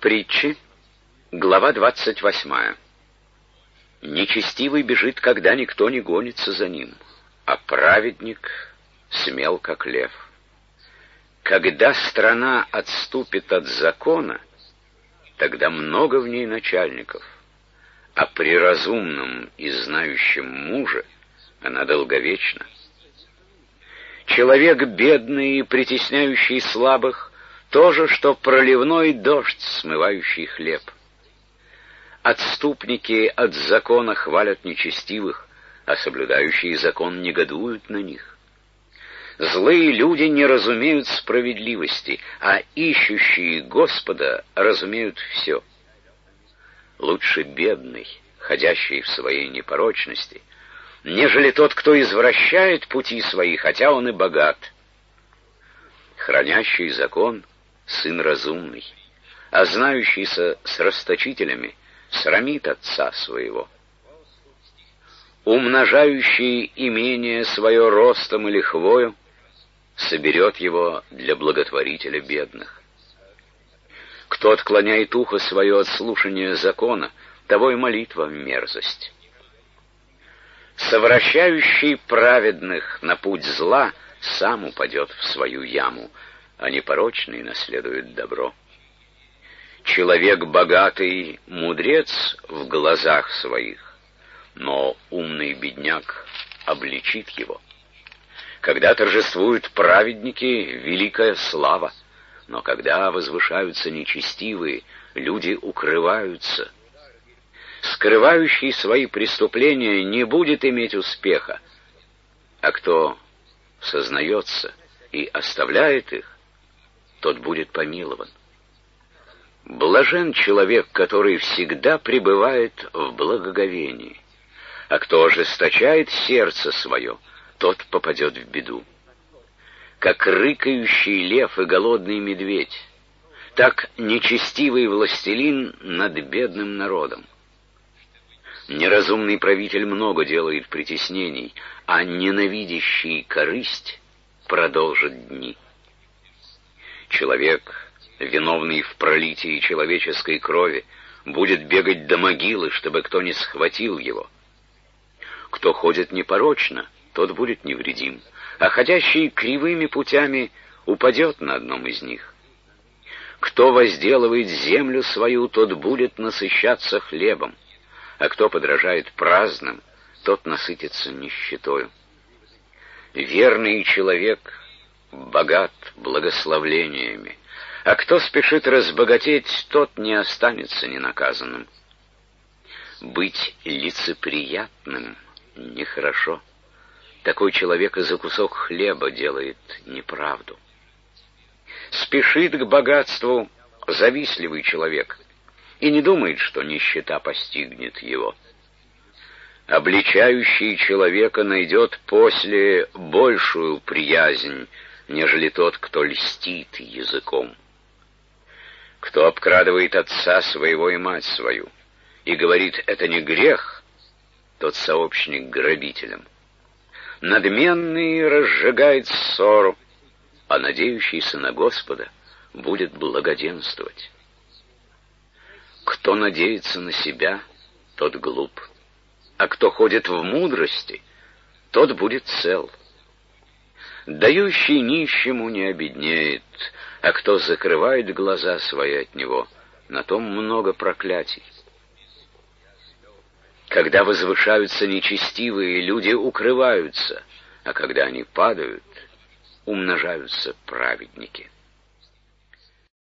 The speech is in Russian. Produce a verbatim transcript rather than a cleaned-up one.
Притчи, глава двадцать восьмая. Нечестивый бежит, когда никто не гонится за ним, а праведник смел, как лев. Когда страна отступит от закона, тогда много в ней начальников, а при разумном и знающем муже она долговечна. Человек бедный и притесняющий слабых — то же, что проливной дождь, смывающий хлеб. Отступники от закона хвалят нечестивых, а соблюдающие закон негодуют на них. Злые люди не разумеют справедливости, а ищущие Господа разумеют все. Лучше бедный, ходящий в своей непорочности, нежели тот, кто извращает пути свои, хотя он и богат. Хранящий закон — сын разумный, а знающийся с расточителями срамит отца своего. Умножающий имение свое ростом и лихвою соберет его для благотворителя бедных. Кто отклоняет ухо свое от слушания закона, того и молитва мерзость. Совращающий праведных на путь зла сам упадет в свою яму, а непорочный наследует добро. Человек богатый — мудрец в глазах своих, но умный бедняк обличит его. Когда торжествуют праведники, великая слава, но когда возвышаются нечестивые, люди укрываются. Скрывающий свои преступления не будет иметь успеха, а кто сознается и оставляет их, тот будет помилован. Блажен человек, который всегда пребывает в благоговении, а кто ожесточает сердце свое, тот попадет в беду. Как рыкающий лев и голодный медведь, так нечестивый властелин над бедным народом. Неразумный правитель много делает притеснений, а ненавидящий корысть продолжит дни. Человек, виновный в пролитии человеческой крови, будет бегать до могилы, чтобы кто не схватил его. Кто ходит непорочно, тот будет невредим, а ходящий кривыми путями упадет на одном из них. Кто возделывает землю свою, тот будет насыщаться хлебом, а кто подражает праздным, тот насытится нищетою. Верный человек богат благословлениями, а кто спешит разбогатеть, тот не останется ненаказанным. Быть лицеприятным нехорошо. Такой человек и за кусок хлеба делает неправду. Спешит к богатству завистливый человек и не думает, что нищета постигнет его. Обличающий человека найдет после большую приязнь, нежели тот, кто льстит языком. Кто обкрадывает отца своего и мать свою и говорит «это не грех», тот сообщник грабителям. Надменный разжигает ссору, а надеющийся на Господа будет благоденствовать. Кто надеется на себя, тот глуп, а кто ходит в мудрости, тот будет цел. Дающий нищему не обеднеет, а кто закрывает глаза свои от него, на том много проклятий. Когда возвышаются нечестивые, люди укрываются, а когда они падают, умножаются праведники.